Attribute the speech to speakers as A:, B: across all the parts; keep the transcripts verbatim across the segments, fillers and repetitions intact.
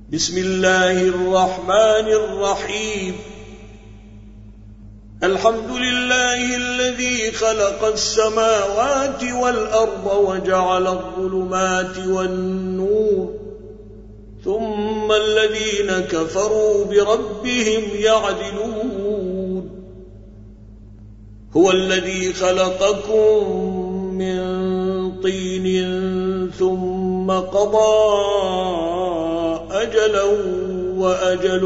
A: بسم الله الرحمن الرحيم. الحمد لله الذي خلق السماوات والأرض وجعل الظلمات والنور، ثم الذين كفروا بربهم يعدلون. هو الذي خلقكم من طين ثم قضى أجلا وأجل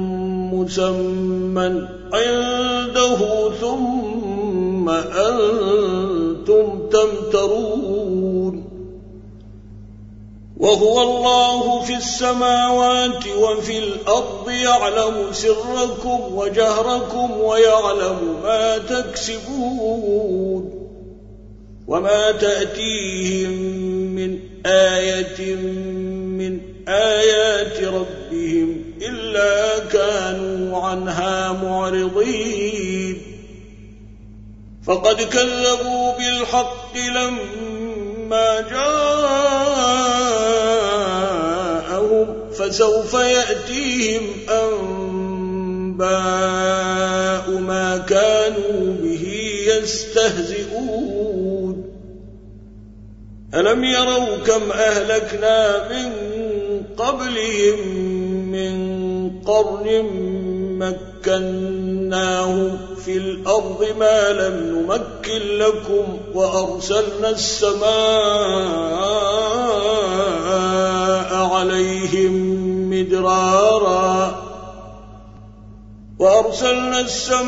A: مسمى عنده ثم أنتم تمترون. وهو الله في السماوات وفي الأرض يعلم سركم وجهركم ويعلم ما تكسبون. وما تأتيهم من آية من آيات ربهم إلا كانوا عنها معرضين. فقد كذبوا بالحق لما جاءهم فسوف يأتيهم أنباء ما كانوا به يستهزئون. ألم يروا كم أهلكنا من قبلهم من قرن مكناهم في الأرض ما لم نمكن لكم، وأرسلنا السماء عليهم مدرارا وأرسلنا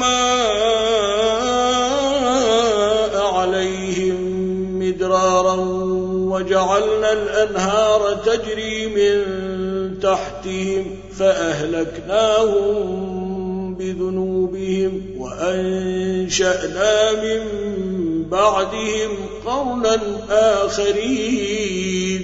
A: السماء عليهم مدرارا وجعلنا الأنهار تجري من تحتهم فأهلكناهم بذنوبهم وأنشأنا من بعدهم قرنا آخرين.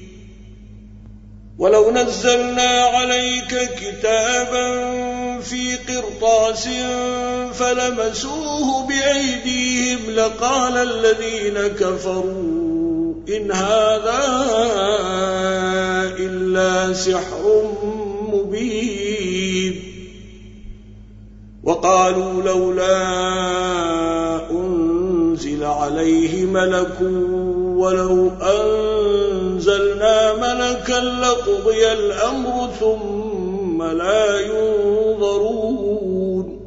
A: ولو نزلنا عليك كتابا في قرطاس فلمسوه بأيديهم لقال الذين كفروا إن هذا إلا سحر مبين. وقالوا لولا أنزل عليه ملك ولو أنزلنا ملكا لقضي الأمر ثم لا ينظرون.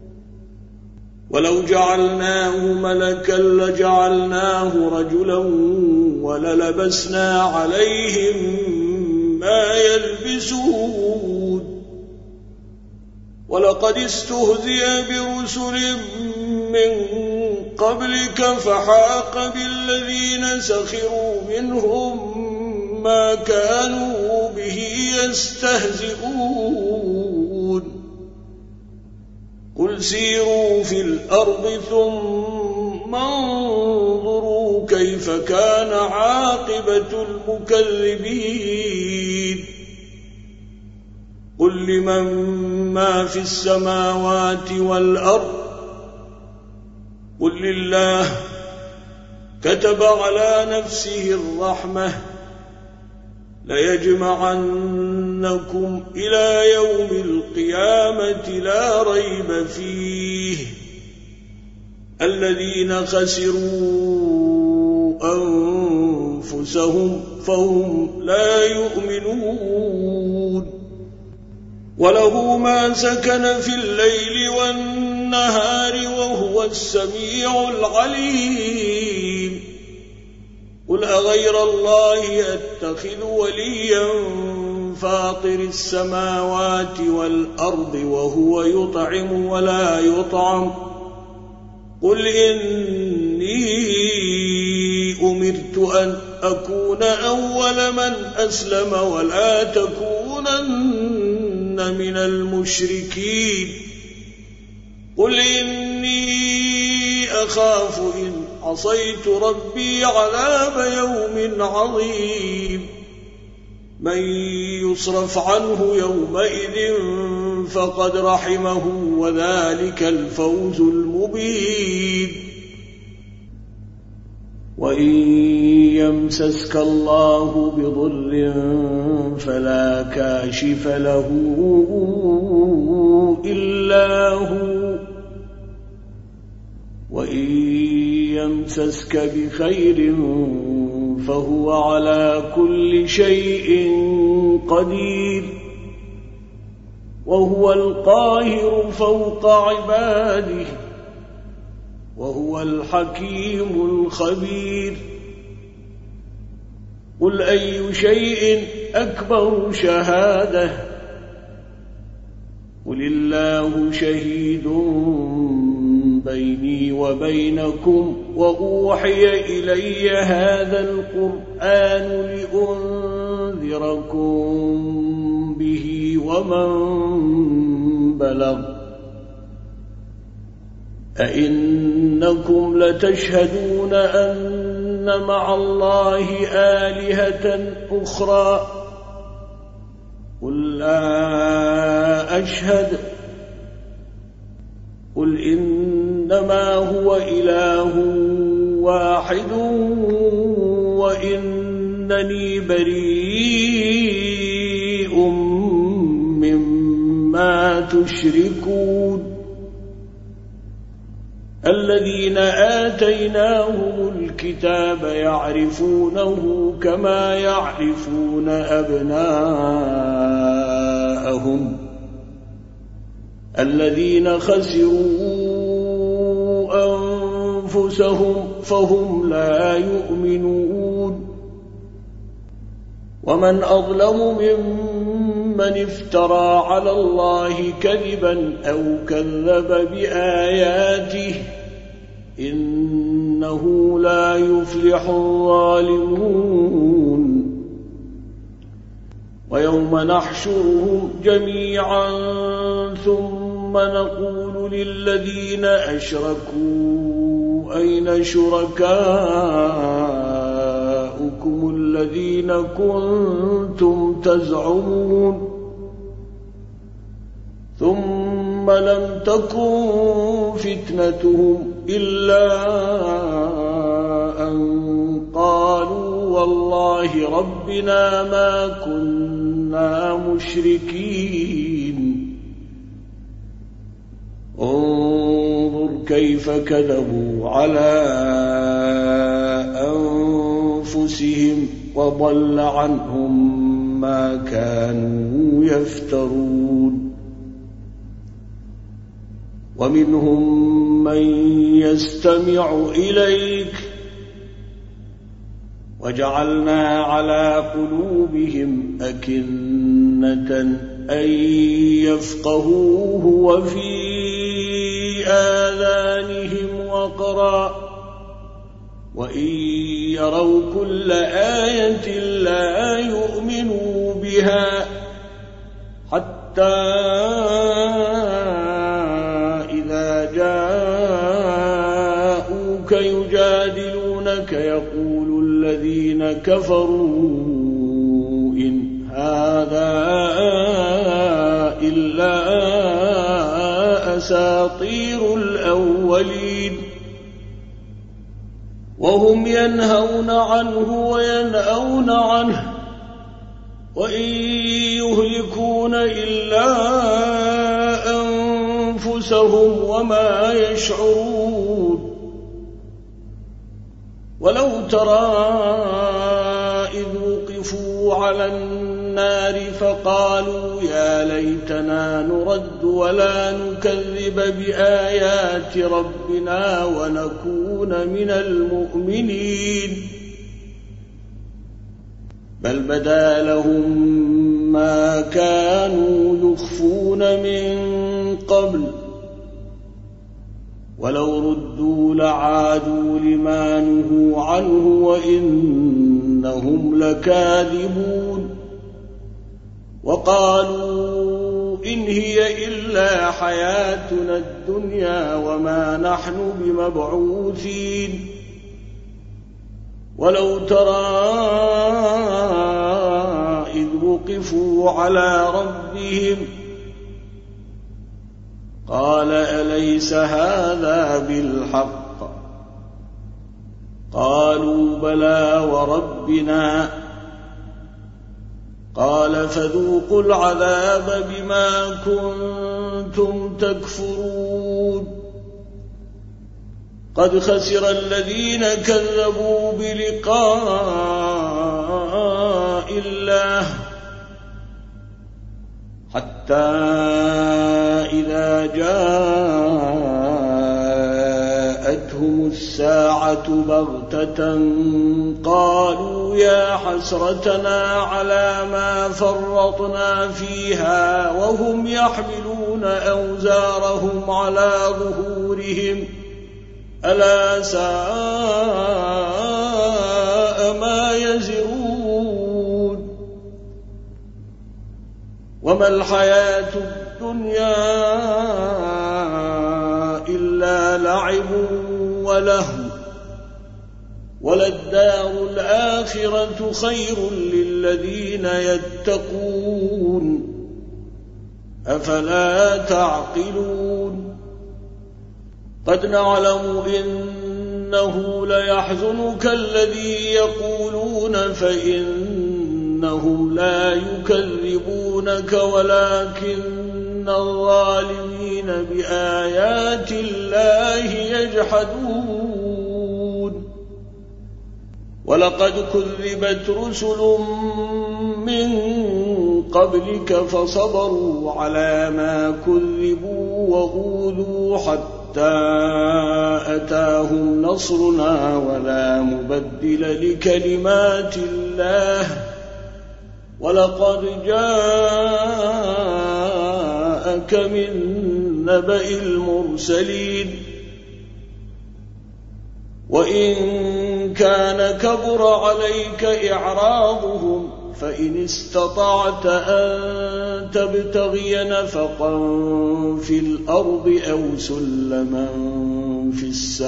A: ولو جعلناه ملكا لجعلناه رجلا وللبسنا عليهم ما يلبسون. ولقد استهزئ برسل من قبلك فحاق بالذين سخروا منهم ما كانوا به يستهزئون. قل سيروا في الأرض ثم انظروا كيف كان عاقبة المكذبين. قل لمن ما في السماوات والأرض قل لله كتب على نفسه الرحمة ليجمعنكم إلى يوم القيامة لا ريب فيه الذين خسروا أنفسهم فهم لا يؤمنون. وله ما سكن في الليل والنهار وهو السميع العليم. قل أغير الله أتخذ وليا فاطر السماوات والأرض وهو يطعم ولا يطعم. قل إني أمرت أن أكون أول من أسلم ولا تكونن من المشركين. قل إني أخاف إن عصيت ربي عذاب يوم عظيم. من يصرف عنه يومئذ فقد رحمه وذلك الفوز المبين. وإن يمسسك الله بضر فلا كاشف له إلا هو، وإن يمسسك بخير فهو على كل شيء قدير، وهو القاهر فوق عباده، وهو الحكيم الخبير. قل أي شيء أكبر شهادة؟ قل الله شهيد بيني وبينكم، وأوحي إلي هذا القرآن لأنذركم به ومن بلغ. أئنكم لتشهدون أن مع الله آلهة أخرى؟ قل لا أشهد. قل إنما هو إله واحد وإنني بريء مما تشركون. الذين آتيناهم الكتاب يعرفونه كما يعرفون أبناءهم، الذين خسروا أنفسهم فهم لا يؤمنون. ومن أظلم ممن افترى على الله كذبا أو كذب بآياته، إنه لا يفلح الظالمون. ويوم نحشرهم جميعا ثم نقول للذين أشركوا أين شركاؤكم الذين كنتم تزعمون؟ ثم لم تكن فتنتهم إلا أن قالوا والله ربنا ما كنا مشركين. انظر كيف كذبوا على أنفسهم وضل عنهم ما كانوا يفترون. ومنهم من يستمع إليك وجعلنا على قلوبهم أكنة أن يفقهوه وفي آذانهم وقرا، وإن يروا كل آية لا يؤمنوا بها، حتى إذا جاءوك يجادلونك يقول الذين كفروا إن هذا إلا أساطير الأولين. وهم ينهون عنه وينأون عنه وإن يهلكون إلا أنفسهم وما يشعرون. ولو ترى إذ وقفوا على النار فقالوا يا ليتنا نرد ولا نكذب بآيات ربنا ونكون من المؤمنين، بل بدا لهم ما كانوا يخفون من قبل، ولو ردوا لعادوا لما نهوا عنه وإنهم لكاذبون. وقالوا إن هي إلا حياتنا الدنيا وما نحن بمبعوثين. ولو ترى إذ وقفوا على ربهم قال أليس هذا بالحق؟ قالوا بلى وربنا قال فذوقوا العذاب بما كنتم تكفرون قد خسر الذين كذبوا بلقاء الله حتى إذا جاءتهم الساعة بغتة قالوا يا حسرتنا على ما فرطنا فيها وهم يحملون أوزارهم على ظهورهم ألا ساء ما يزرون وما الحياة الدنيا إلا لعب ولهو وللدار الآخرة خير للذين يتقون أفلا تعقلون قد نعلم إنه ليحزنك الذي يقولون فإنهم لا يكذبونك ولكن الظالمين بآيات الله يجحدون ولقد كذبت رسل من قبلك فصبروا على ما كذبوا وأوذوا حتى أتاهم نصرنا ولا مبدل لكلمات الله ولقد جاءك من نبأ المرسلين وإن كان كبر عليك إعراضهم فإن استطعت أن تبتغي نفقا في الأرض أو سلما في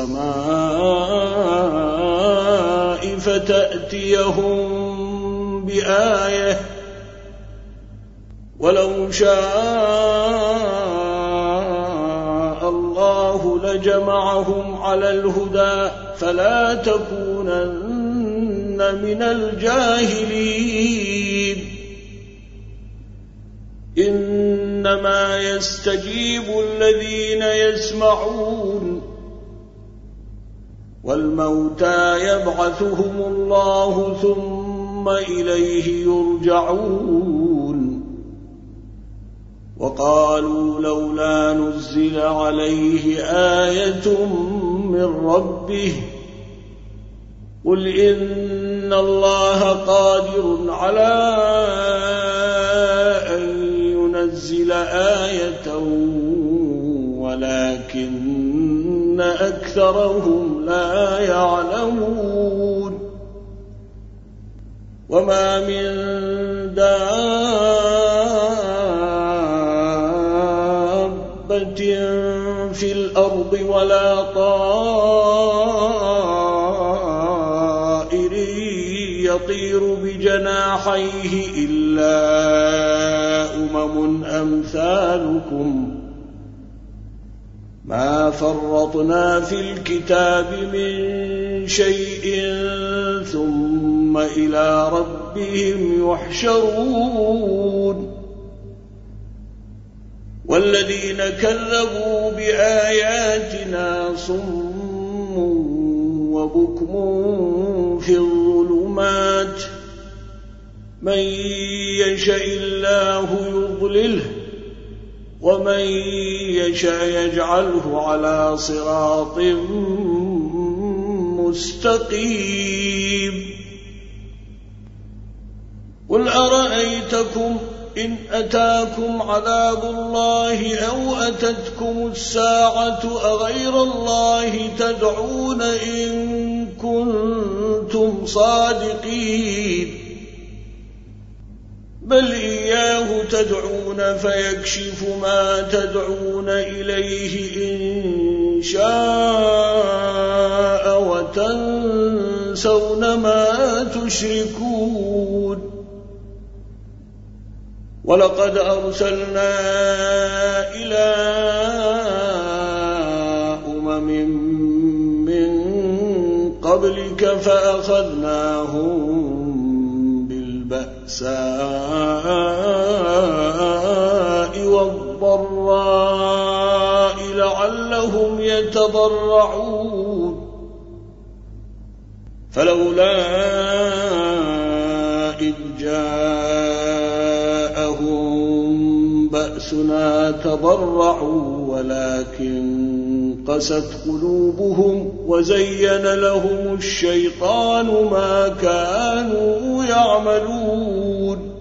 A: السماء فتأتيهم بآية ولو شاء الله لجمعهم على الهدى فلا تكونن من الجاهلين إنما يستجيب الذين يسمعون والموتى يبعثهم الله ثم إليه يرجعون وقالوا لولا نزل عليه آية من ربه قل إن الله قادر على أن ينزل آية ولكن أكثرهم لا يعلمون وما من دابة في الأرض ولا طائر يطير بجناحيه إلا أمم أمثالكم ما فرطنا في الكتاب من شيء ثم إلى ربهم يحشرون والذين كذبوا بآياتنا صم وبكم في الظلمات من يشاء الله يضلله ومن يشاء يجعله على صراط مستقيم قل أرأيتكم إن أتاكم عذاب الله أو أتتكم الساعة أغير الله تدعون إن كنتم صادقين بل إياه تدعون فيكشف ما تدعون إليه إن شاء وتنسون ما تشركون ولقد أرسلنا إلى أمم من قبلك فأخذناهم بالبأساء والضراء لعلهم يتضرعون فلولا إذ جاءهم بأسنا تضرعوا ولكن قست قلوبهم وزين لهم الشيطان ما كانوا يعملون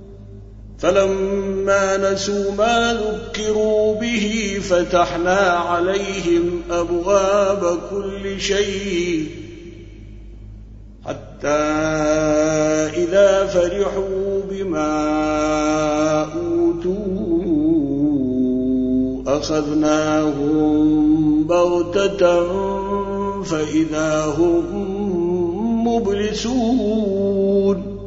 A: فلما نسوا ما ذكروا به فتحنا عليهم أبواب كل شيء حتى إذا فرحوا بما أوتوا أخذناهم بغتة فإذا هم مبلسون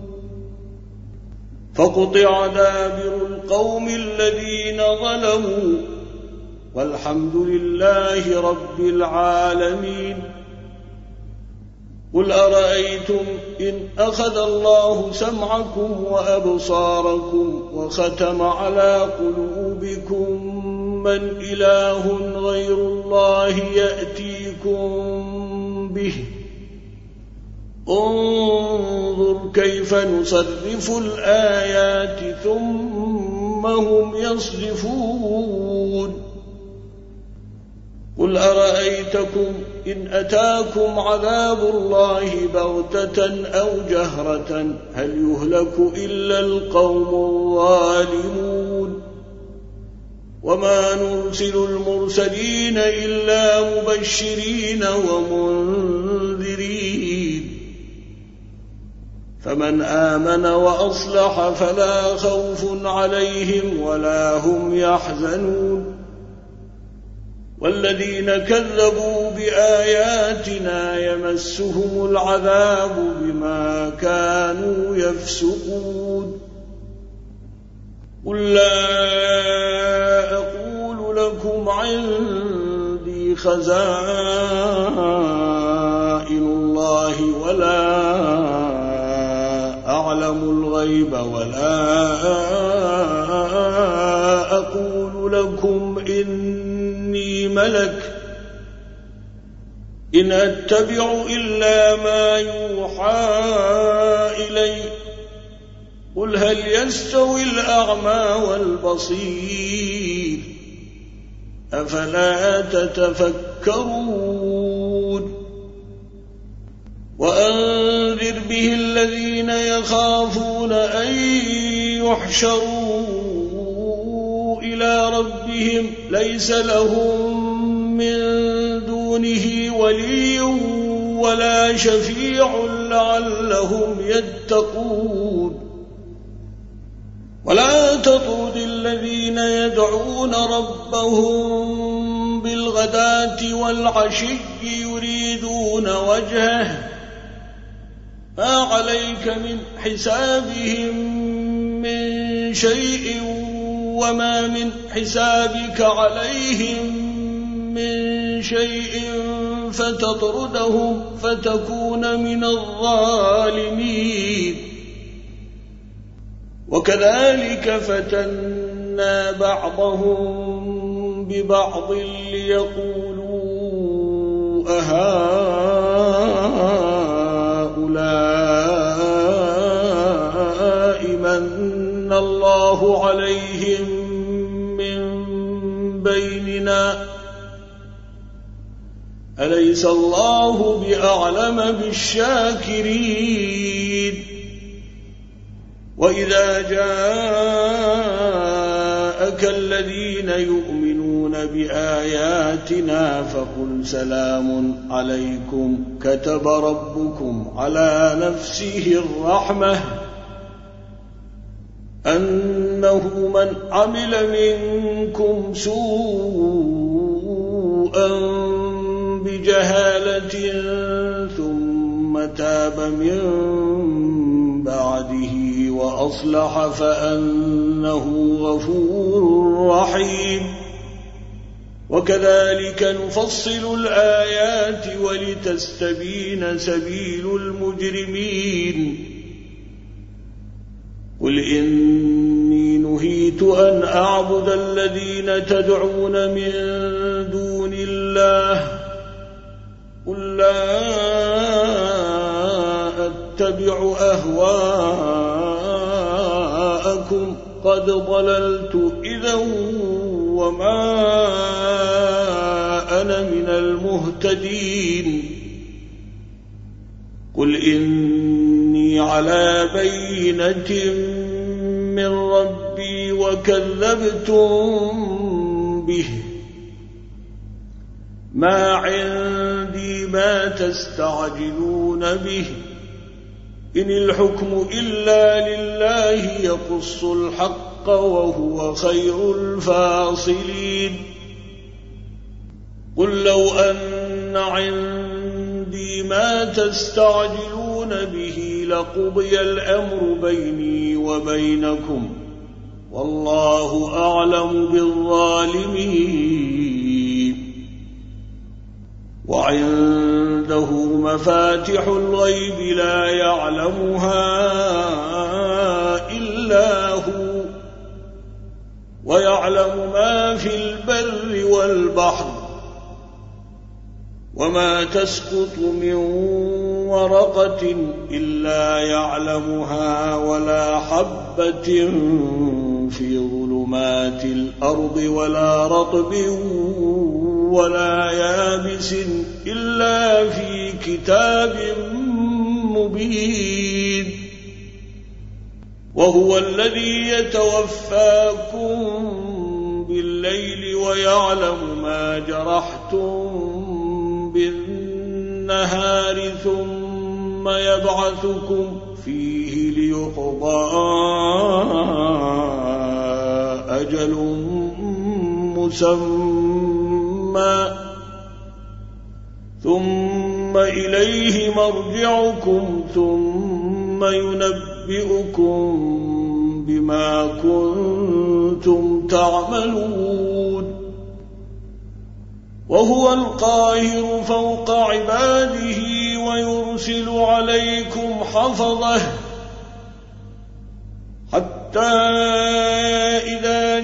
A: فقطع دابر القوم الذين ظلموا والحمد لله رب العالمين قل أرأيتم إن أخذ الله سمعكم وأبصاركم وختم على قلوبكم من إله غير الله يأتيكم به انظر كيف نصرف الآيات ثم هم يصرفون قل أرأيتكم إن أتاكم عذاب الله بغتة أو جهرة هل يهلك إلا القوم الظالمون وما نرسل المرسلين إلا مبشرين ومنذرين فمن آمن وأصلح فلا خوف عليهم ولا هم يحزنون والذين كذبوا بآياتنا يمسهم العذاب بما كانوا يفسقون قل لا أقول لكم عندي خزائن الله ولا أعلم الغيب ولا أقول لكم إني ملك إن أتبع إلا ما يوحى إلي قل هل يستوي الأعمى والبصير أفلا تتفكرون وأنذر به الذين يخافون أن يحشروا إلى ربهم ليس لهم من دونه ولي ولا شفيع لعلهم يتقون ولا تطرد الذين يدعون ربهم بالغداة والعشي يريدون وجهه ما عليك من حسابهم من شيء وما من حسابك عليهم من شيء فتطردهم فتكون من الظالمين وكذلك فتنا بعضهم ببعض ليقولوا أهؤلاء من الله عليهم من بيننا أليس الله بأعلم بالشاكرين وإذا جاءك الذين يؤمنون بآياتنا فقل سلام عليكم كتب ربكم على نفسه الرحمة أنه من عمل منكم سوءا بجهالة ثم تاب من بعده وأصلح فأنه غفور رحيم وكذلك نفصل الآيات ولتستبين سبيل المجرمين قل إني نهيت أن أعبد الذين تدعون من دون الله قل لا أتبع أهواءكم قد ضللت إذا وما أنا من المهتدين قل إني على بينة من ربي وكذبتم به ما عندي ما تستعجلون به إن الحكم إلا لله يقص الحق وهو خير الفاصلين قل لو أن عندي ما تستعجلون به لقضي الأمر بيني وبينكم والله أعلم بالظالمين وعنده مفاتح الغيب لا يعلمها إلا هو ويعلم ما في البر والبحر وما تسقط من ورقة إلا يعلمها ولا حبة في ظلمات الأرض ولا رطب ولا يابس إلا في كتاب مبين وهو الذي يتوفاكم بالليل ويعلم ما جرحتم بالنهار ثم يبعثكم فيه ليقضى أجل مسمى ثم إليه مرجعكم ثم ينبئكم بما كنتم تعملون وهو القاهر فوق عباده ويرسل عليكم حفظه حتى إذا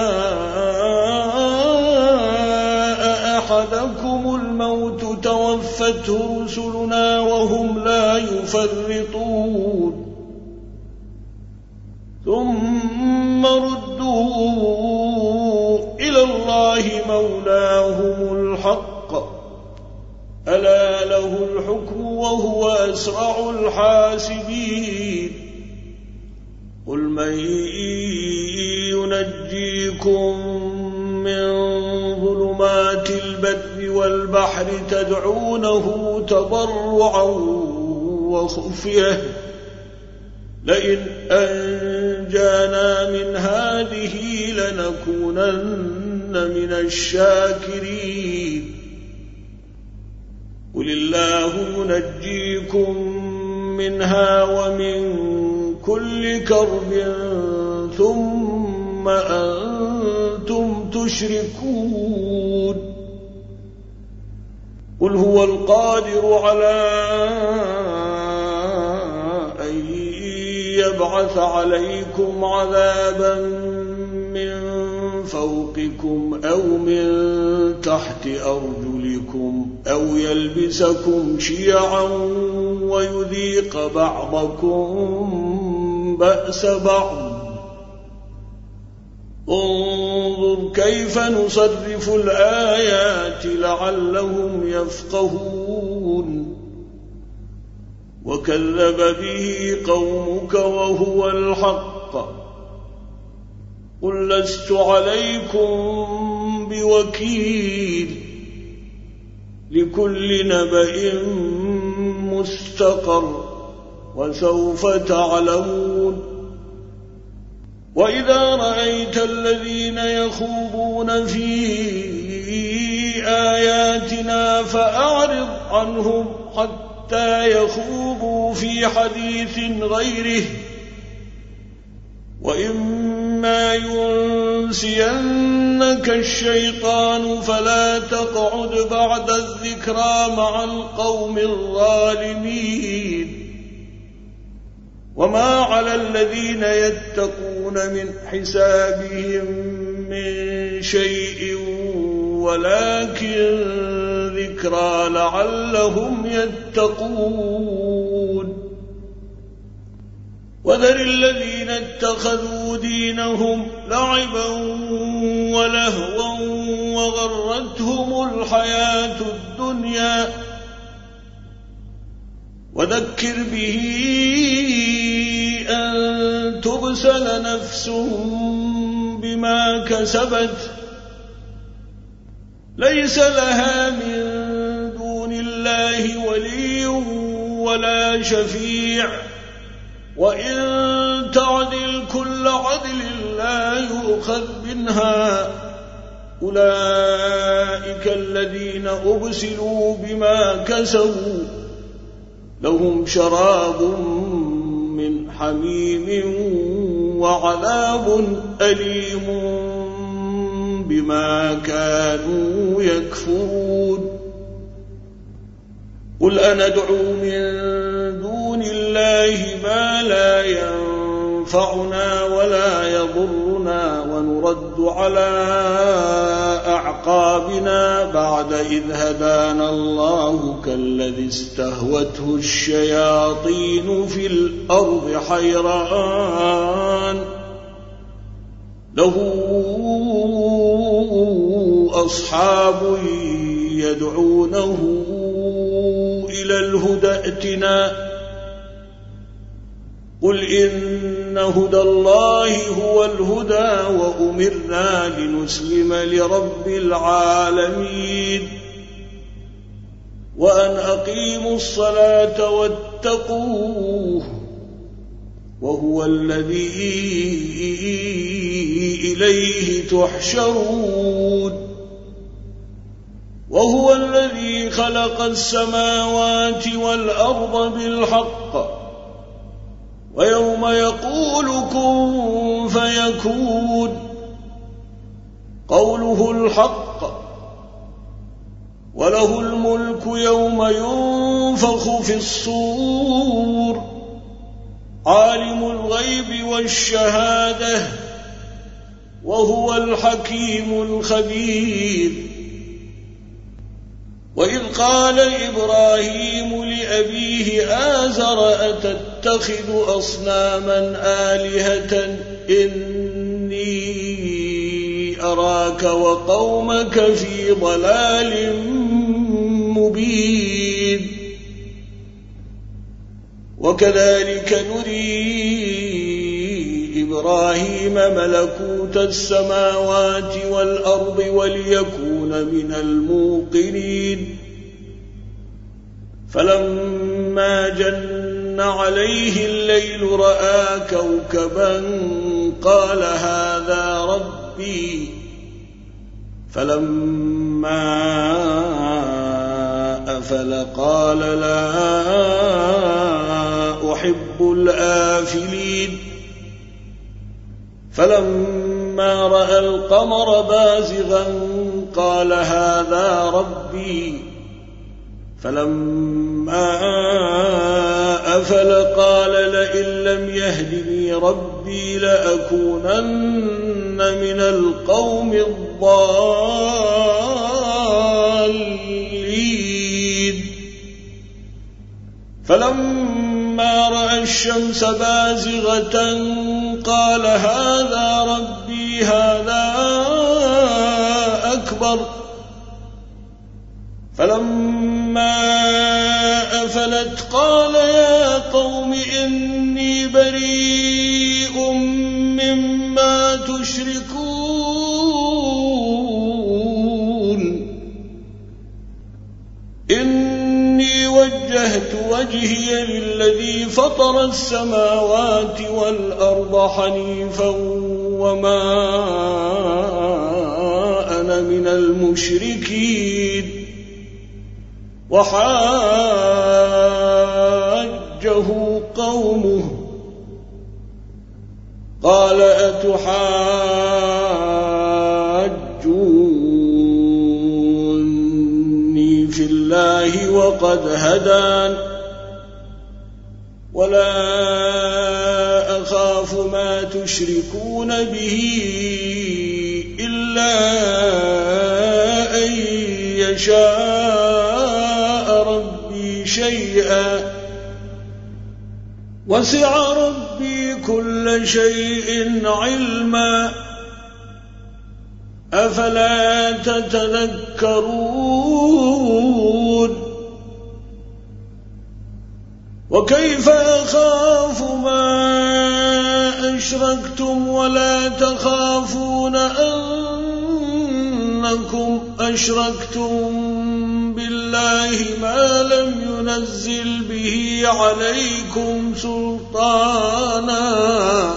A: جاء أحدكم الموت توفته رسلنا وهم لا يفرطون ثم ردوا إلى الله مولاهم الحق ألا له الحكم وهو أسرع الحاسبين قل من ينجيكم من ظلمات البر والبحر تدعونه تضرعا وخفية لئن أنجانا من هذه لنكونن من الشاكرين قل الله ينجيكم منها ومن كل كرب ثم أنتم تشركون قل هو القادر على أن يبعث عليكم عذابا من فوقكم أو من تحت أرجلكم أو يلبسكم شيعا ويذيق بعضكم بأس بعض انظر كيف نصرف الآيات لعلهم يفقهون وكذب به قومك وهو الحق قل لست عليكم بوكيل لكل نبأ مستقر وسوف تعلمون وإذا رأيت الذين يخوضون في آياتنا فأعرض عنهم حتى يخوضوا في حديث غيره وإما ينزغنك ينسينك الشيطان فلا تقعد بعد الذكرى مع القوم الظالمين وما على الذين يتقون من حسابهم من شيء ولكن ذكرى لعلهم يتقون وذر الذين اتخذوا دينهم لعبا ولهوا وغرتهم الحياة الدنيا وذكر به أن تبسل نفس بما كسبت ليس لها من دون الله ولي ولا شفيع وإن تعدل كل عدل لا يؤخذ منها أولئك الذين أبسلوا بما كسبوا لهم شراب من حميم وعذاب أليم بما كانوا يكفرون قل أندعو من دون الله ما لا ينفعنا ولا يضرنا ونرد على أعقابنا بعد إذ هدانا الله كالذي استهوته الشياطين في الأرض حيران له أصحاب يدعونه إلى الهدى ائتنا قل إن هدى الله هو الهدى وأمرنا لنسلم لرب العالمين وأن أقيموا الصلاة واتقوه وهو الذي إليه تحشرون وهو الذي خلق السماوات والأرض بالحق ويوم يقول كن فيكون قوله الحق وله الملك يوم ينفخ في الصور عالم الغيب والشهادة وهو الحكيم الخبير وإذ قال إبراهيم لأبيه آزر أتتخذ أصناما آلهة إني أراك وقومك في ضلال مبين وكذلك نري إبراهيم ملكوت السماوات والأرض وليكون من الموقنين فلما جن عليه الليل رأى كوكبا قال هذا ربي فلما أفل قال لا أحب الآفلين فلما رأى القمر بازغا قال هذا ربي فلما أفل قال لئن لم يهدني ربي لأكونن من القوم الضالين فلما رأى الشمس بازغة قال هذا ربي هذا أكبر فلما أفلت قال يا قوم إني بريء مما تشركون إني وجهت وجهي للذي فطر السماوات والأرض حنيفا وما أنا من المشركين وحاجه قومه قال أتحاجوني يحاجوني في الله وقد هدان ولا أخاف ما تشركون به إلا أن يشاء ربي شيئا وسع ربي كل شيء علما أفلا تتذكرون وكيف أخاف ما أشركتم ولا تخافون أنكم أشركتم بالله ما لم ينزل به عليكم سلطانا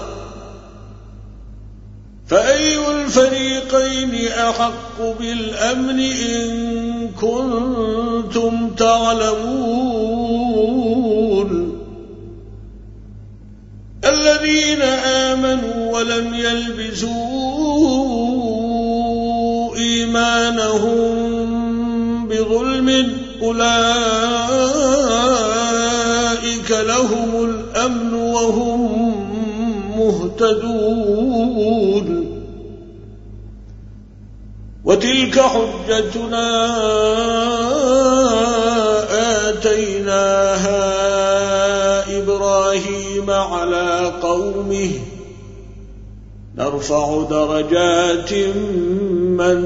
A: فأي الفريقين أحق بالأمن إن كنتم تعلمون الذين آمنوا ولم يلبسوا إيمانهم بظلم أولئك لهم الأمن وهم مهتدون وتلك حجتنا آتيناها إبراهيم على قومه نرفع درجات من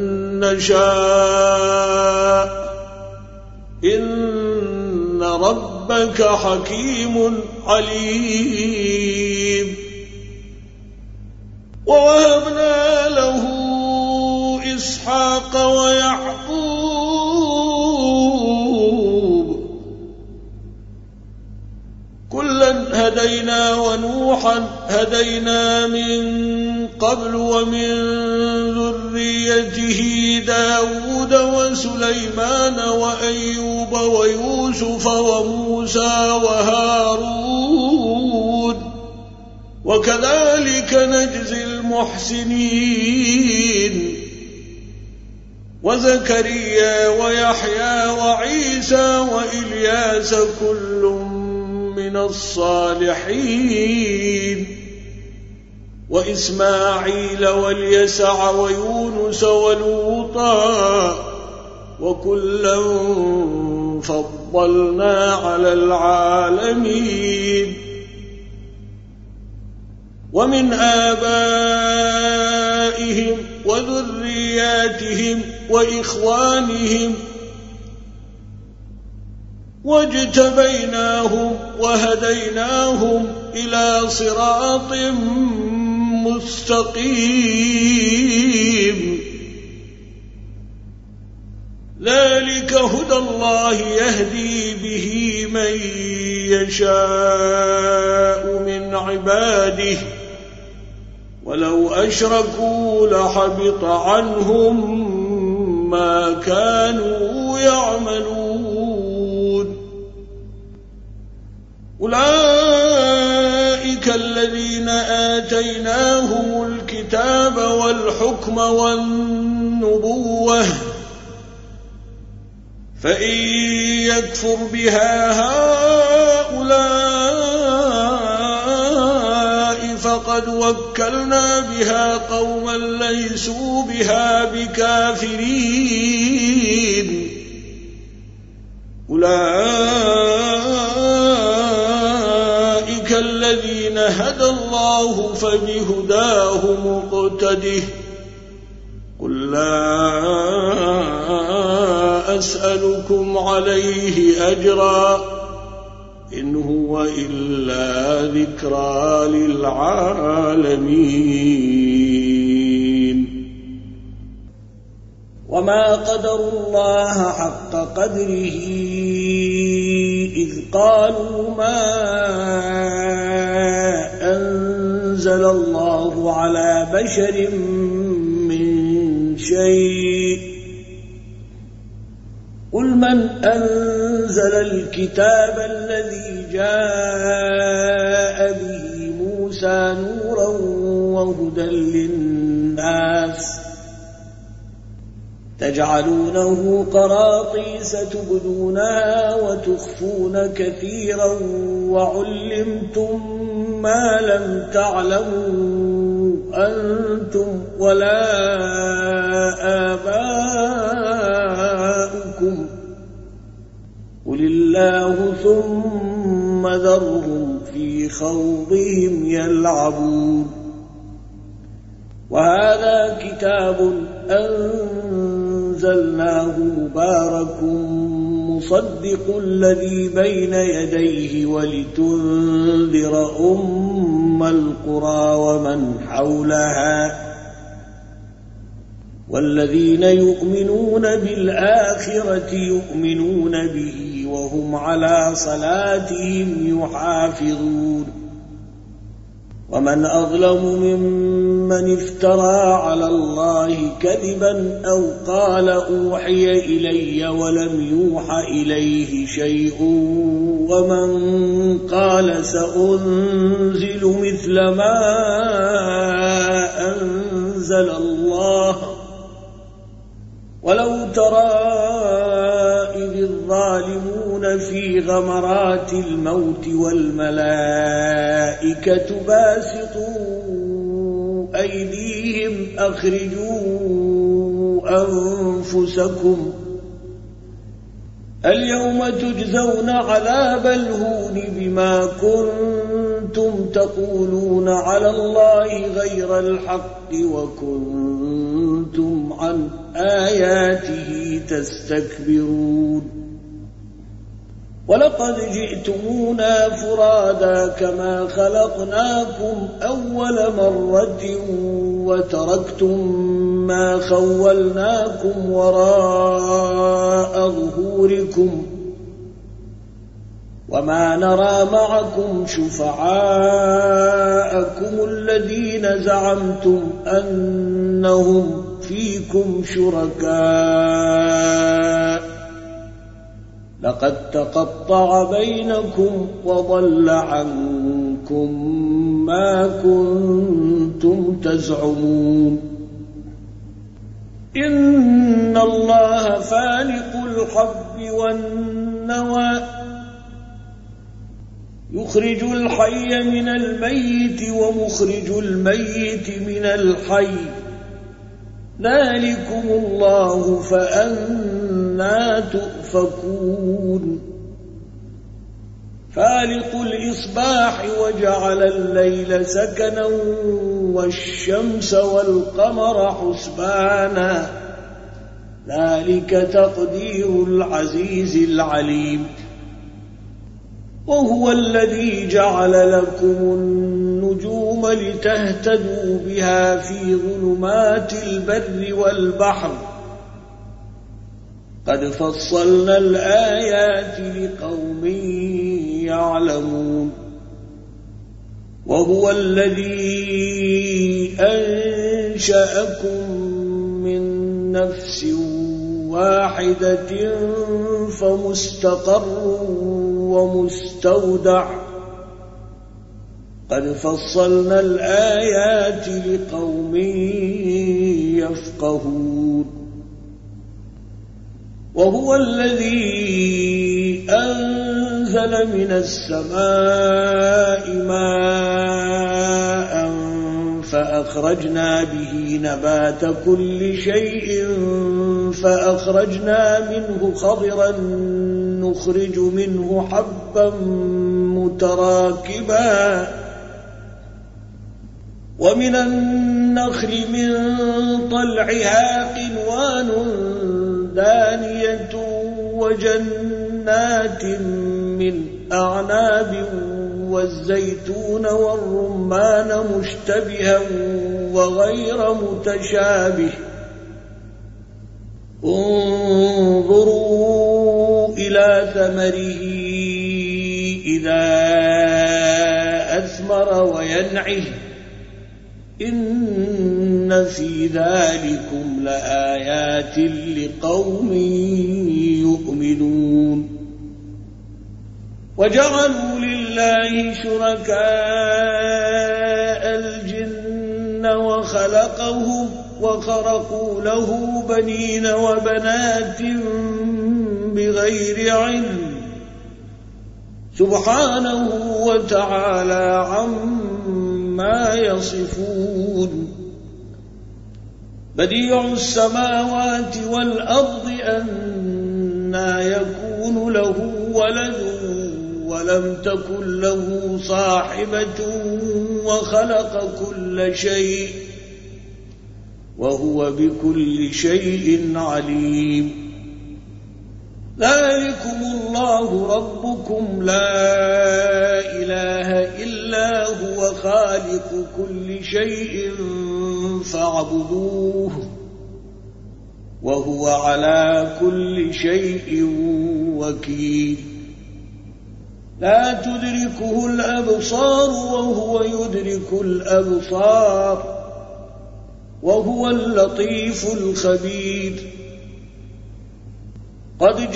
A: نشاء إن ربك حكيم عليم ووهبنا له إسحاق ويعقوب كلا هدينا ونوحا هدينا من قبل ومن ذريته داود وسليمان وأيوب ويوسف وموسى وهارون وكذلك نجزي المحسنين وزكريا ويحيى وعيسى وإلياس كل من الصالحين وإسماعيل واليسع ويونس ولوطا وكلا فضلنا على العالمين ومن آبائهم وذرياتهم وإخوانهم واجتبيناهم وهديناهم إلى صراط مستقيم ذلك هدى الله يهدي به من يشاء من عباده ولو أشركوا لحبط عنهم ما كانوا يعملون أولئك الذين آتيناهم الكتاب والحكم والنبوة فإن يكفر بها هؤلاء فقد وكلنا بها قوما ليسوا بها بكافرين أولئك الذين هدى الله فبهداه مقتده قل لا أسألكم عليه أجرا إن هو إلا ذكرى للعالمين
B: وما قدروا الله حق قدره إذ قالوا ما أنزل الله على بشر من شيء قل من أنزل الكتاب الذي جاء به موسى نورا وهدى للناس تجعلونه قراطيس تبدونها وتخفون كثيرا وعلمتم ما لم تعلموا أنتم ولا آباؤكم قل الله ثم ذرهم في خوضهم يلعبون وهذا كتاب أنزلناه مبارك مصدق الذي بين يديه ولتنذر أم القرى ومن حولها والذين يؤمنون بالآخرة يؤمنون به وهم على صلاتهم يحافظون ومن أظلم ممن افترى على الله كذبا أو قال أوحي إلي ولم يوحى إليه شيء ومن قال سأنزل مثل ما أنزل الله ولو ترى إذ الظالمون في غمرات الموت والملائكة باسطوا أيديهم أخرجوا أنفسكم اليوم تجزون عذاب الهون بما كنتم تقولون على الله غير الحق وكنتم عن آياته تستكبرون ولقد جئتمونا فرادا كما خلقناكم أول مرة وتركتم ما خولناكم وراء ظهوركم وما نرى معكم شفعاءكم الذين زعمتم أنهم فيكم شركاء لقد تقطع بينكم وضل عنكم ما كنتم تزعمون إن الله فالق الحب والنوى يخرج الحي من الميت ومخرج الميت من الحي ذلكم الله فأنى تؤفكون فالق الإصباح وجعل الليل سكنا والشمس والقمر حسبانا ذلك تقدير العزيز العليم وهو الذي جعل لكم النجوم لتهتدوا بها في ظلمات البر والبحر قد فصلنا الآيات لقوم يعلمون وهو الذي أنشأكم من نفس واحدة فمستقر ومستودع قد فصلنا الآيات لقوم يفقهون وهو الذي أنزل من السماء ماء فأخرجنا به نبات كل شيء فأخرجنا منه خضرا نخرج منه حبا متراكبا ومن النخل من طلعها قنوان دانية وجنات من أعناب والزيتون والرمان مشتبها وغير متشابه انظروا إلى ثمره إذا أثمر وينعه إن في ذلكم لآيات لقوم يؤمنون وجعلوا لله شركاء الجن وخلقوا وخلقهم وخرقوا له بنين وبنات بغير علم سبحانه وتعالى عما يصفون بديع السماوات والأرض أنى يكون له ولد ولم تكن له صاحبة وخلق كل شيء وهو بكل شيء عليم ذلكم الله ربكم لا إله إلا هو خالق كل شيء فاعبدوه وهو على كل شيء وكيل لا تدركه الأبصار وهو يدرك الأبصار وهو اللطيف الخبير قد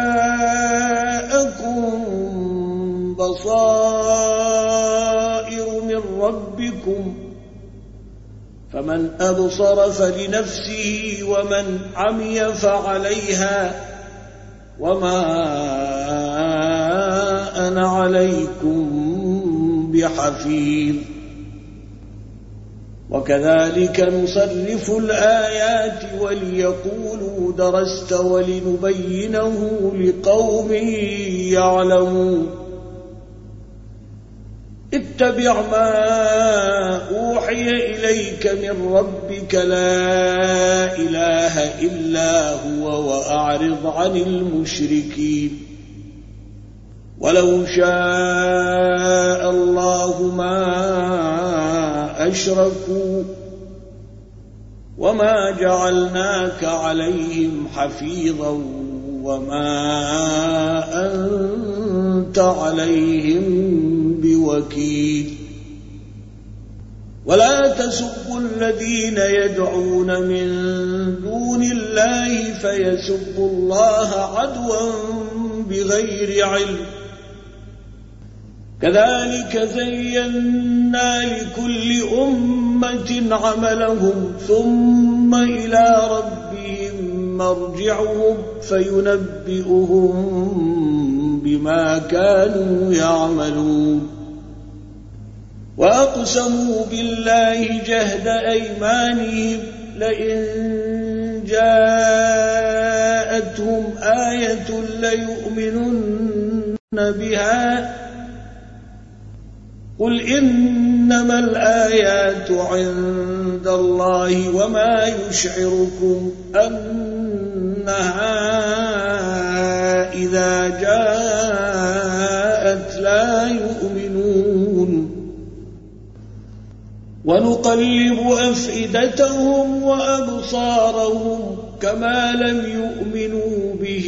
B: جاءكم بصائر من ربكم فمن أبصر فلنفسه ومن عمي فعليها وما أنا عليكم بحفيظ وكذلك نصرف الآيات وليقولوا درست ولنبينه لقوم يعلمون اتبع ما أوحي إليك من ربك لا إله إلا هو وأعرض عن المشركين ولو شاء الله ما أشركوا وما جعلناك عليهم حفيظا وما أنت عليهم بوكيل ولا تسبوا الذين يدعون من دون الله فيسبوا الله عدوا بغير علم كذلك زينا لكل أمة عملهم ثم إلى ربهم مرجعهم فينبئهم بما كانوا يعملون وأقسموا بالله جهد أيمانهم لئن جاءتهم آية ليؤمنن بها قل إنما الآيات عند الله وما يشعركم أنها إذا جاءت لا يؤمنون ونقلب أفئدتهم وأبصارهم كما لم يؤمنوا به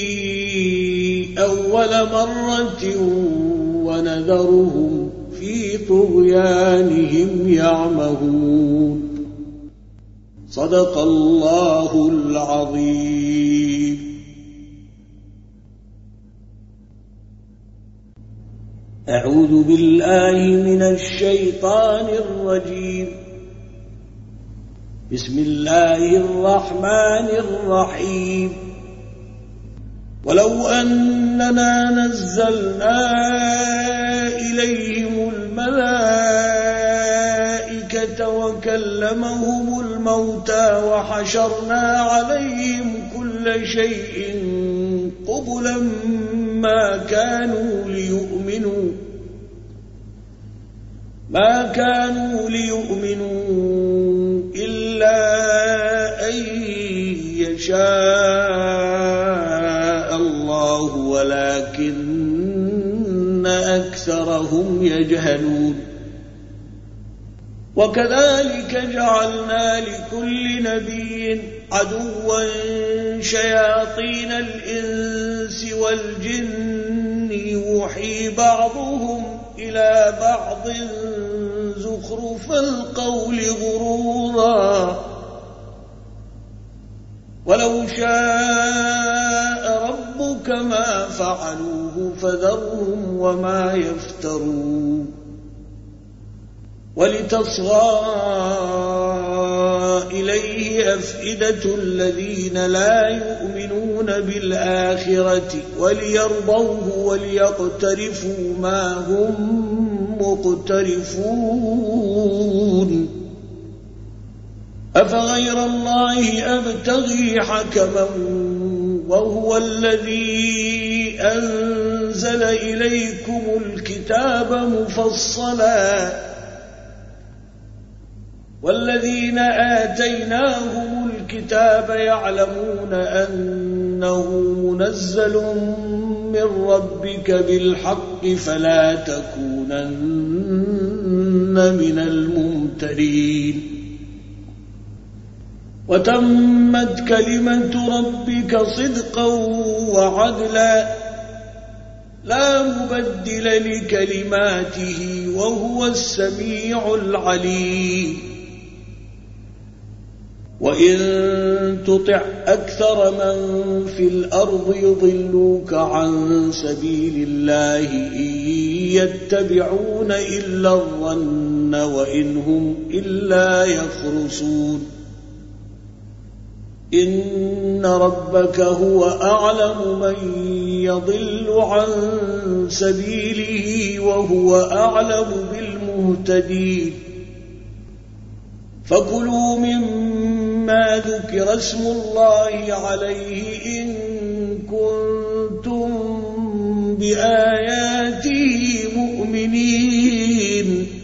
B: أول مرة ونذرهم في طغيانهم يعمهون صدق الله العظيم. أعوذ بالله من الشيطان الرجيم. بسم الله الرحمن الرحيم. ولو أننا نزلنا إليهم الملائكة وكلمهم الموتى وحشرنا عليهم كل شيء قبلا ما كانوا ليؤمنوا ما كانوا ليؤمنوا إلا أن يشاء الله ولكن أكثرهم يجهلون. وكذلك جعلنا لكل نبي عدوا شياطين الإنس والجن يوحي بعضهم إلى بعض زخرف القول غرورا ولو شاء ربك ما فعلوه فذرهم وما يفترون. ولتصغى إليه أفئدة الذين لا يؤمنون بالآخرة وليرضوه وليقترفوا ما هم مقترفون أفغير الله أبتغي حكما وهو الذي أنزل إليكم الكتاب مفصلا والذين آتيناهم الكتاب يعلمون أنه منزل من ربك بالحق فلا تكونن من الممترين وتمت كلمة ربك صدقا وعدلا لا مبدل لكلماته وهو السميع العليم وإن تطع أكثر من في الأرض يضلوك عن سبيل الله إن يتبعون إلا الظن وإن هم إلا يخرصون إن ربك هو أعلم من يضل عن سبيله وهو أعلم بالمهتدين فكلوا مما ذكر اسم الله عليه إن كنتم بآياته مؤمنين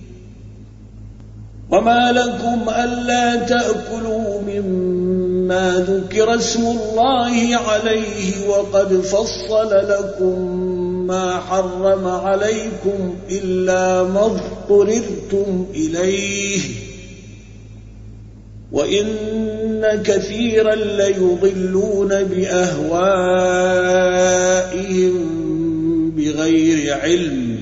B: وما لكم ألا تأكلوا مما ذكر اسم الله عليه وقد فصل لكم ما حرم عليكم إلا ما اضطررتم إليه وإن كثيرا ليضلون بأهوائهم بغير علم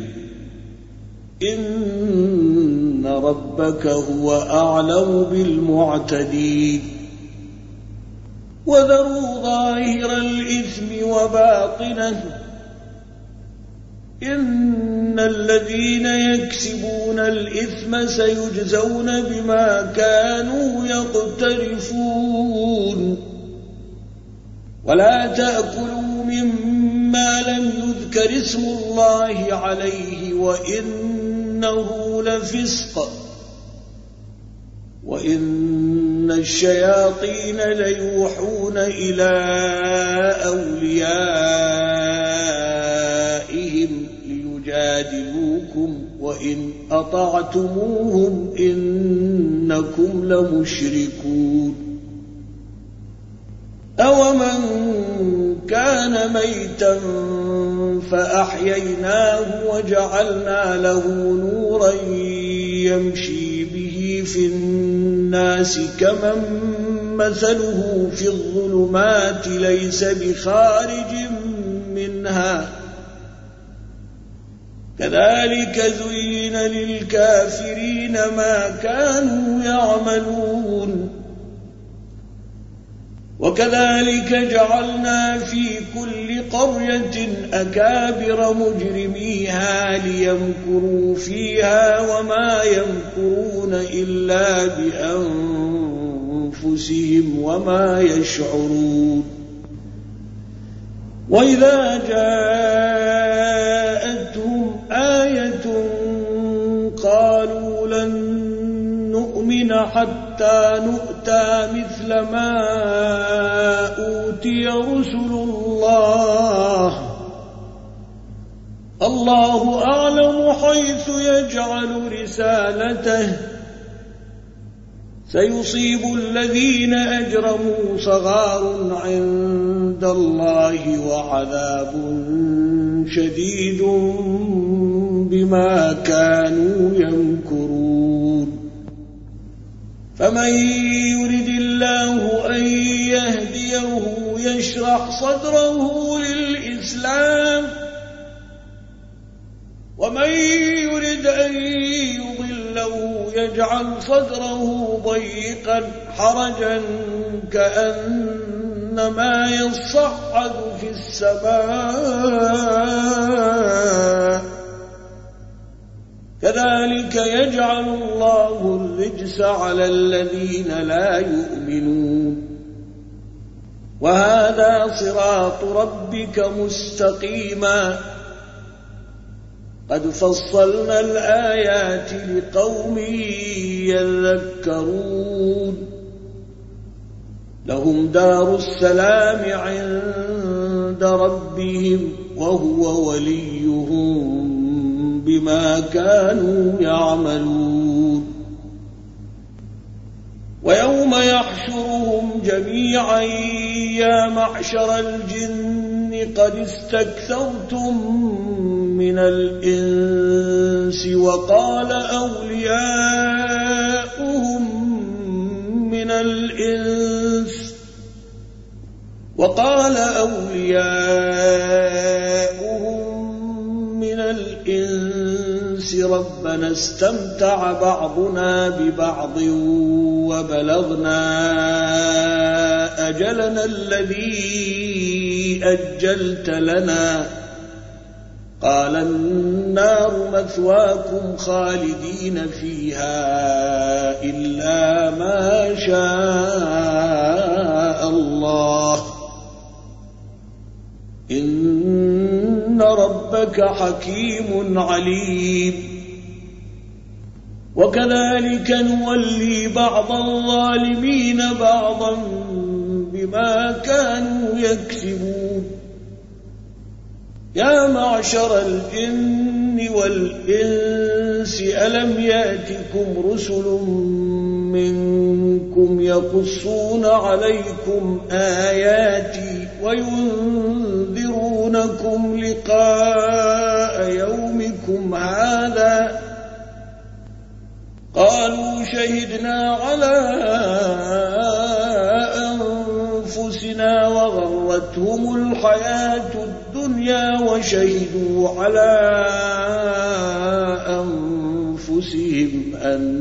B: إن ربك هو أعلم بالمعتدين وذروا ظاهر الإثم وباطنه إن الذين يكسبون الإثم سيجزون بما كانوا يقترفون ولا تأكلوا مما لم يذكر اسم الله عليه وإنه لفسق وإن الشياطين ليوحون إلى أوليائهم ليجادلوكم وإن أطعتموهم إنكم لمشركون أومن كان ميتا فأحييناه وجعلنا له نورا يمشي به في الناس كمن مثله في الظلمات ليس بخارج منها كذلك زين للكافرين ما كانوا يعملون وكذلك جعلنا في كل قرية أكابر مجرميها ليمكروا فيها وما يمكرون إلا بأنفسهم وما يشعرون وإذا جاءتهم آية قالوا لن نؤمن حتى نؤتى مثل ما أوتي رسل الله الله أعلم حيث يجعل رسالته سيصيب الذين أجرموا صغار عند الله وعذاب شديد بما كانوا يمكرون فمن يرد الله أن يهديه يشرح صدره للإسلام ومن يرد أن يضله يجعل صدره ضيقا حرجا كأنما يصعد في السماء كذلك يجعل الله الرجس على الذين لا يؤمنون وهذا صراط ربك مستقيما قد فصلنا الآيات لقوم يذكرون لهم دار السلام عند ربهم وهو وليهم بما كانوا يعملون ويوم يحشرهم جميعا يا معشر الجن قد استكثرتم من الإنس وقال أولياؤهم من الإنس وقال أولياؤهم من الإنس ربنا استمتع بعضنا ببعض وبلغنا أجلنا الذي أجلت لنا قال النار مثواكم خالدين فيها إلا ما شاء الله إن ربك حكيم عليم وكذلك نولي بعض الظالمين بعضا بما كانوا يكسبون يا معشر الجن والإنس ألم يأتكم رسل منكم يقصون عليكم آياتي وينذرونكم لقاء يومكم هذا قالوا شهدنا على أنفسنا وغرتهم الحياة الدنيا وشهدوا على أنفسهم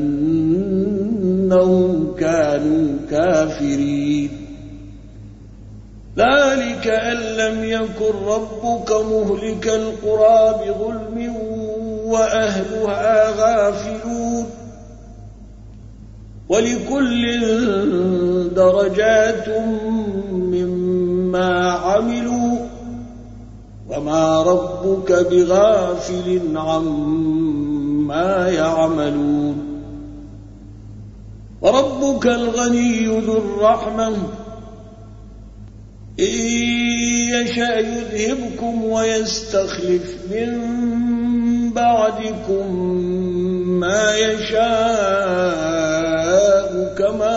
B: أنهم كانوا كافرين ذلك أن لم يكن ربك مهلك القرى بظلم وأهلها غافلون ولكل درجات مما عملوا وما ربك بغافل عما يعملون وربك الغني ذو الرحمة إن يشأ يذهبكم ويستخلف من بعدكم ما يشاء كما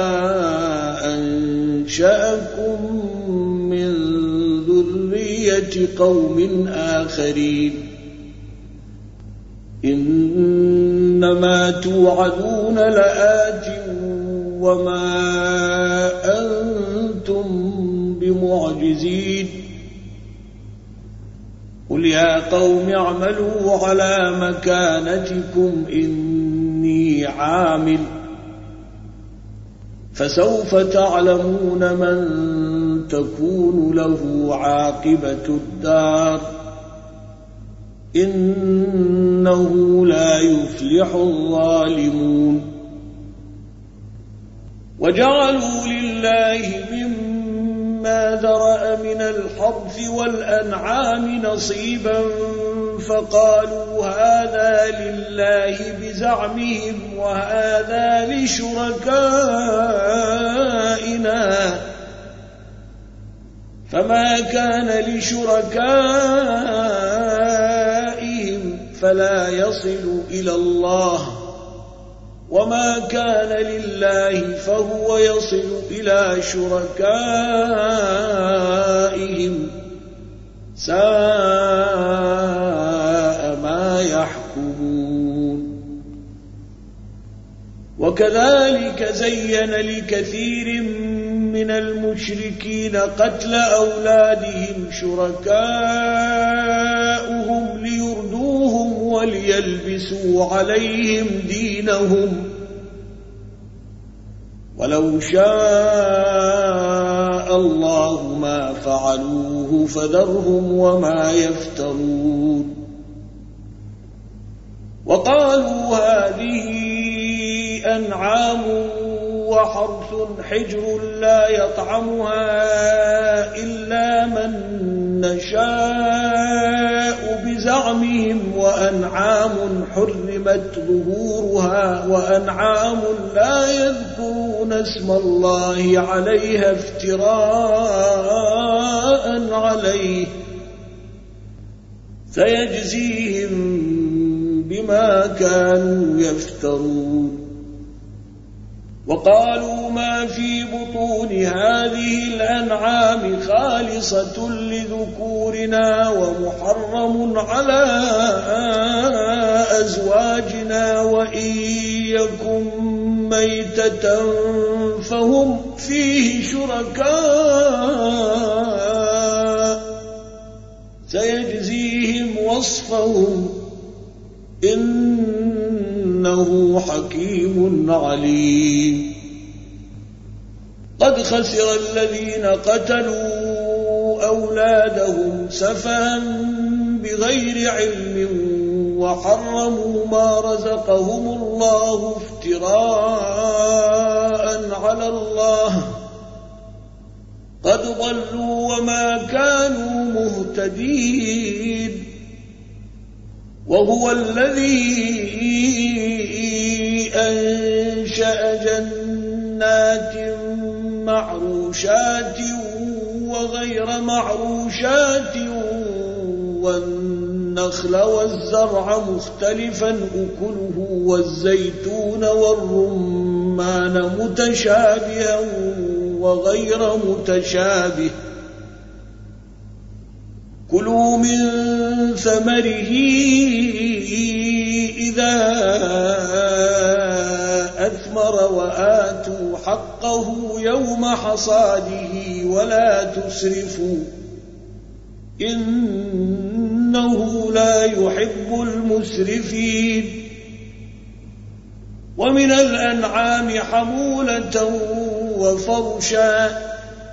B: أنشأكم من ذرية قوم آخرين إنما توعدون لآت وما أنتم بمعجزين قل يا قوم اعملوا على مكانتكم إني عامل فسوف تعلمون من تكون له عاقبة الدار إنه لا يفلح الظالمون وجعلوا لله مما ذرأ من الحرث والأنعام نصيبا فقالوا هذا لله بزعمهم وهذا لشركائنا فما كان لشركائهم فلا يصل إلى الله وما كان لله فهو يصل إلى شركائهم ساء ما يحكمون وكذلك زين لكثير من المشركين قتل أولادهم شركاؤهم ليردوهم وليلبسوا عليهم دينهم ولو شاء الله ما فعلوه فذرهم وما يفترون وقالوا هذه أنعام وحرث حجر لا يطعمها إلا من نشاء بزعمهم وأنعام حرمت ظهورها وأنعام لا يذكرون اسم الله عليها افتراء عليه سيجزيهم بما كانوا يفترون. وقالوا ما في بطون هذه الأنعام خالصة لذكورنا ومحرم على أزواجنا وإن يكن ميتة فهم فيه شركاء سيجزيهم وصفهم إنه حكيم عليم. قد خسر الذين قتلوا أولادهم سفها بغير علم وحرموا ما رزقهم الله افتراء على الله قد ضلوا وما كانوا مهتدين. وهو الذي أنشأ جنات معروشات وغير معروشات والنخل والزرع مختلفا أكله والزيتون والرمان متشابها وغير متشابه كلوا من ثمره إذا أثمر وآتوا حقه يوم حصاده ولا تسرفوا إنه لا يحب المسرفين. ومن الأنعام حمولة وفرشا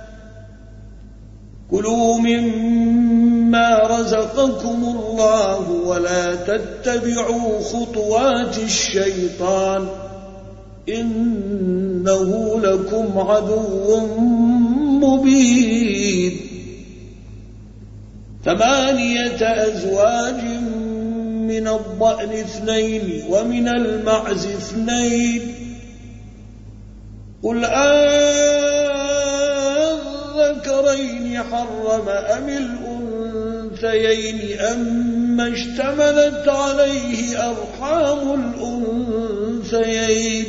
B: كلوا مما رزقكم الله ولا تتبعوا خطوات الشيطان إنه لكم عدو مبين. ثمانية أزواج من الضأن اثنين ومن المعز اثنين قل أذكرين حرم أم الأنثيين أما اشتملت عليه أرحام الأنثيين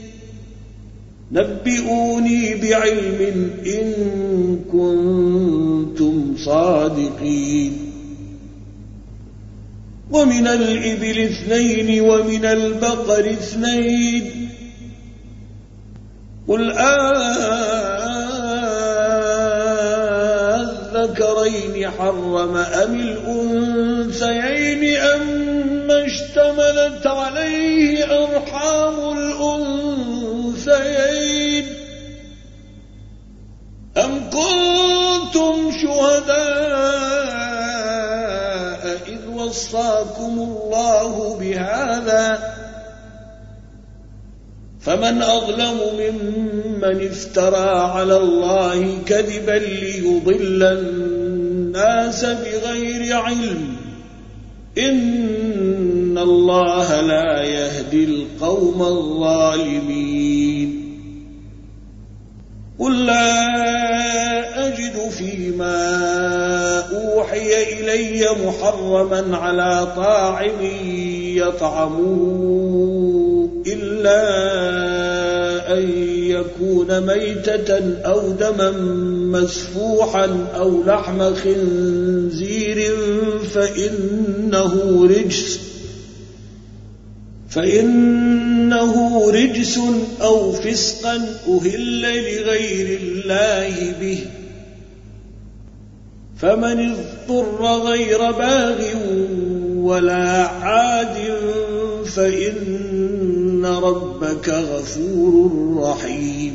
B: نبئوني بعلم إن كنتم صادقين. ومن الإبل اثنين ومن البقر اثنين قل أذكرين حرم أم الأنثيين أما اشتملت عليه أرحام الأنثيين أم كنتم شهداء إذ وصاكم الله بهذا فمن أظلم ممن افترى على الله كذبا ليضل الناس بغير علم إن الله لا يهدي القوم الظالمين. قل لا أجد فيما أوحي إلي محرما على طاعم يطعمه إلا أن يكون ميتة أو دما مسفوحا أو لحم خنزير فإنه رجس فإنه رجس أو فسقا أهل لغير الله به فمن اضطر غير باغ ولا عاد فإن ربك غفور رحيم.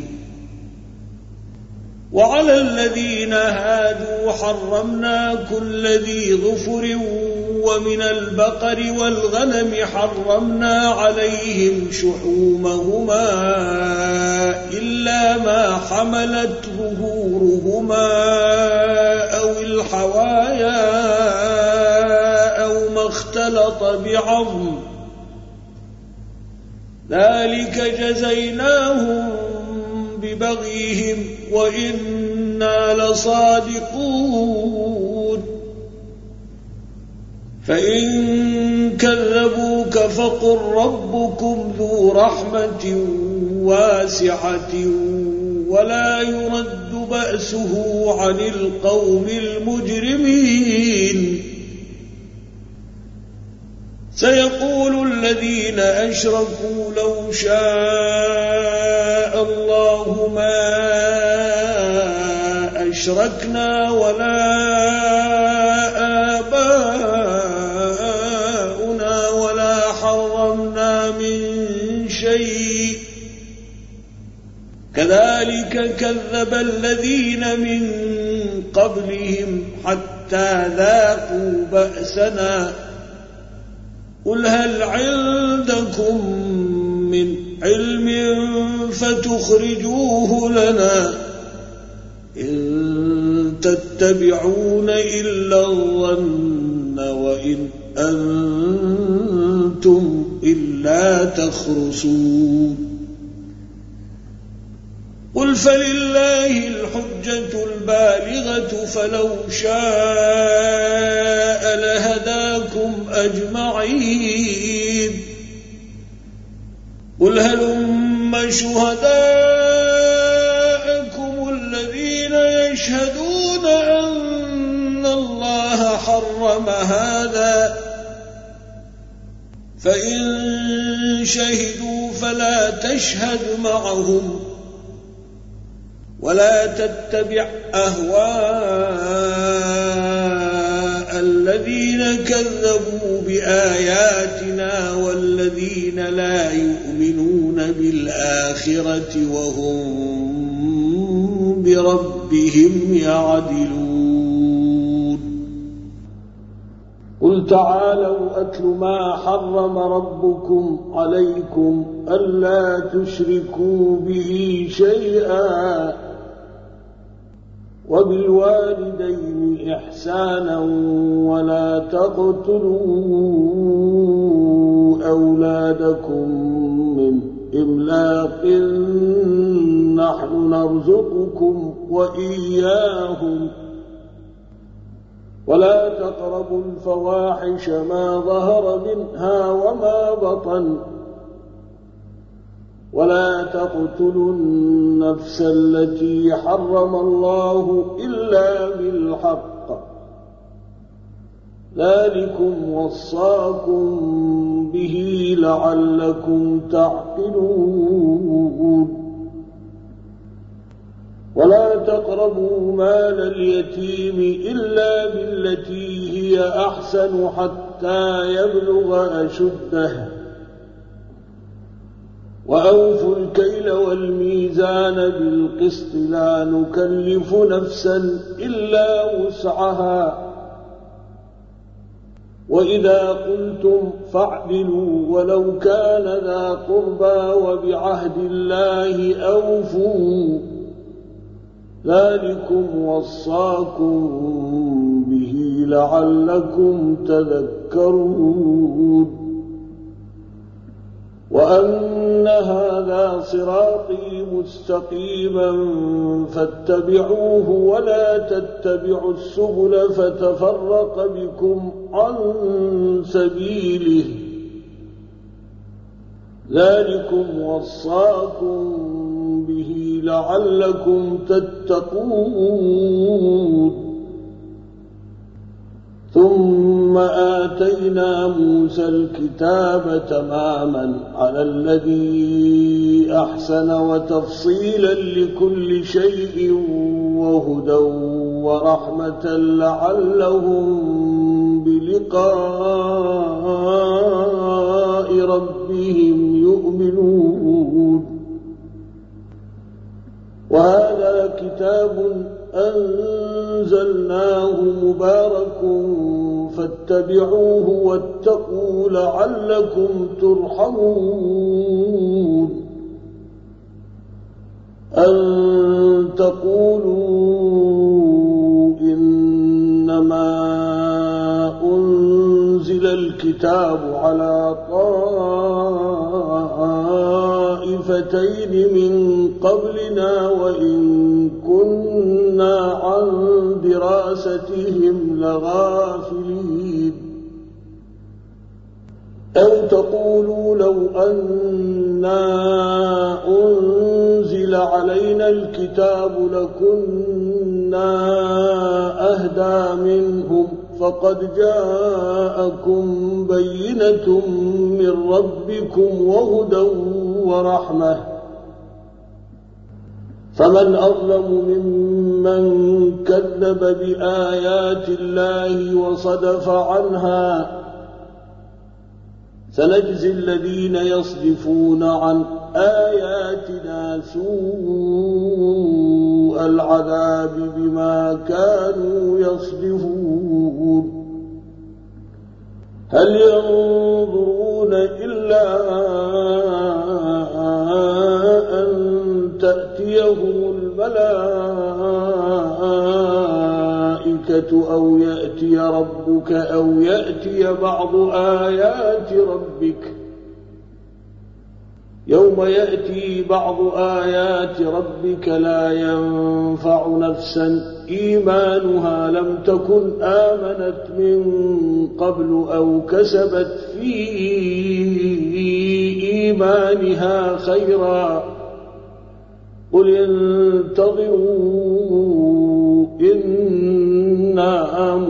B: وعلى الذين هادوا حرمنا كل ذي ظفر ومن البقر والغنم حرمنا عليهم شحومهما إلا ما حملت ظهورهما أو الحوايا أو ما اختلط بعظم ذلك جزيناهم ببغيهم وإنا لصادقون فإن كذبوك فقل ربكم ذو رحمة واسعة ولا يرد بأسه عن القوم المجرمين سيقول الذين أشركوا لو شاء الله ما أشركنا ولا آباؤنا ولا حرمنا من شيء كذلك كذب الذين من قبلهم حتى ذاقوا بأسنا قل هل عندكم من علم فتخرجوه لنا إن تتبعون إلا الظن وإن أنتم إلا تخرصون قل فلله الحجة البالغة فلو شاء لهداكم أجمعين قل هلم شهداءكم الذين يشهدون أن الله حرم هذا فإن شهدوا فلا تشهد معهم ولا تتبع أهواء الذين كذبوا بآياتنا والذين لا يؤمنون بالآخرة وهم بربهم يعدلون قل تعالوا أتل ما حرم ربكم عليكم ألا تشركوا به شيئا وبالوالدين إحسانا ولا تقتلوا أولادكم من إملاق نحن نرزقكم وإياهم ولا تقربوا الفواحش ما ظهر منها وما بطن ولا تقتلوا النفس التي حرم الله إلا بالحق ذلكم وصاكم به لعلكم تعقلون ولا تقربوا مال اليتيم إلا بالتي هي أحسن حتى يبلغ أشده وأوفوا الكيل والميزان بالقسط لا نكلف نفسا إلا وسعها وإذا قلتم فاعدلوا ولو كان ذا قربى وبعهد الله أوفوا ذلكم وصاكم به لعلكم تذكرون وأن هذا صراطي مستقيما فاتبعوه ولا تتبعوا السبل فتفرق بكم عن سبيله ذلكم وصاكم به لعلكم تتقون ثم آتينا موسى الكتاب تماما على الذي أحسن وتفصيلا لكل شيء وهدى ورحمة لعلهم بلقاء ربهم يؤمنون وهذا كتاب أنزلناه مبارك فاتبعوه واتقوا لعلكم ترحمون أن تقولوا إنما أنزل الكتاب على طائفتين من قبلنا وإن كنا عن دراستهم لغافلين أو تقولوا لو أنا أنزل علينا الكتاب لكنا أهدى منهم فقد جاءكم بينة من ربكم وهدى ورحمة فمن أظلم ممن كذب بآيات الله وصدف عنها سنجزي الذين يصدفون عن آياتنا سوء العذاب بما كانوا يصدفون هل ينظرون إلا أن تأتيهم الملائكة أو يأتي ربك أو يأتي بعض آيات ربك يوم يأتي بعض آيات ربك لا ينفع نفسا إيمانها لم تكن آمنت من قبل أو كسبت في إيمانها خيرا قل انتظروا إنا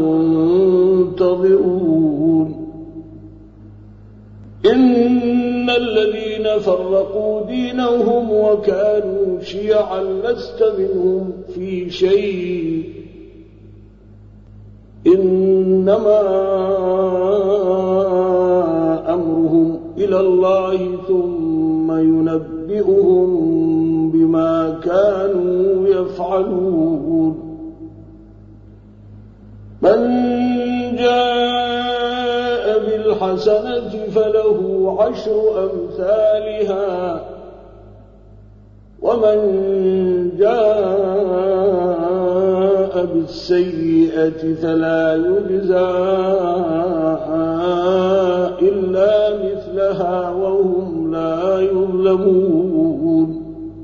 B: منتظرون إن الذين فرقوا دينهم وكانوا شيعا لست منهم في شيء إنما أمرهم إلى الله ثم ينبئهم بما كانوا يفعلون من جاء بالحسنة فله عشر أمثالها ومن جاء بالسيئة فلا يجزى إلا مثلها وهم لا يظلمون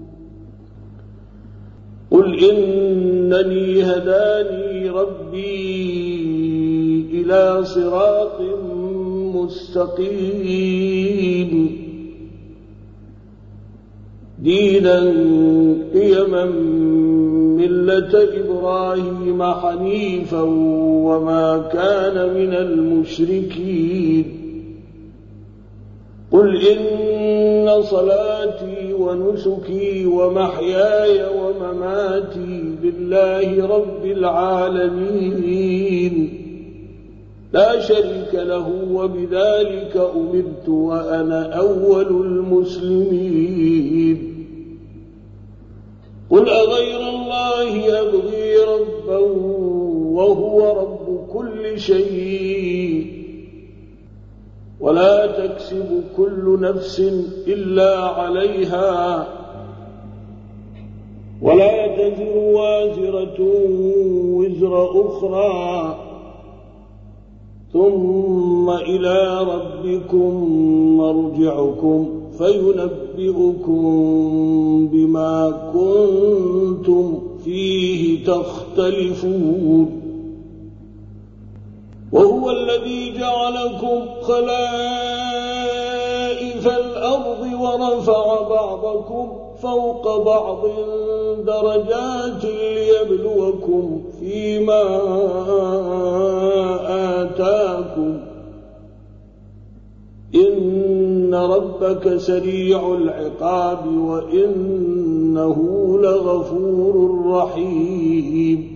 B: قل إنني هداني ربي إلى صراط مستقيم دينا قيما ملة إبراهيم حنيفا وما كان من المشركين قل إن صلاتي ونسكي ومحياي ومماتي لله رب العالمين لا شريك له وبذلك أمرت وأنا أول المسلمين قل أغير الله أبغي ربا وهو رب كل شيء ولا تكسب كل نفس إلا عليها ولا تزر وازرة وزر أخرى ثم إلى ربكم مرجعكم فينبئكم بما كنتم فيه تختلفون وهو الذي جعلكم خلائف الأرض ورفع بعضكم فوق بعض درجات ليبلوكم فيما آتاكم إن ربك سريع العقاب وإنه لغفور رحيم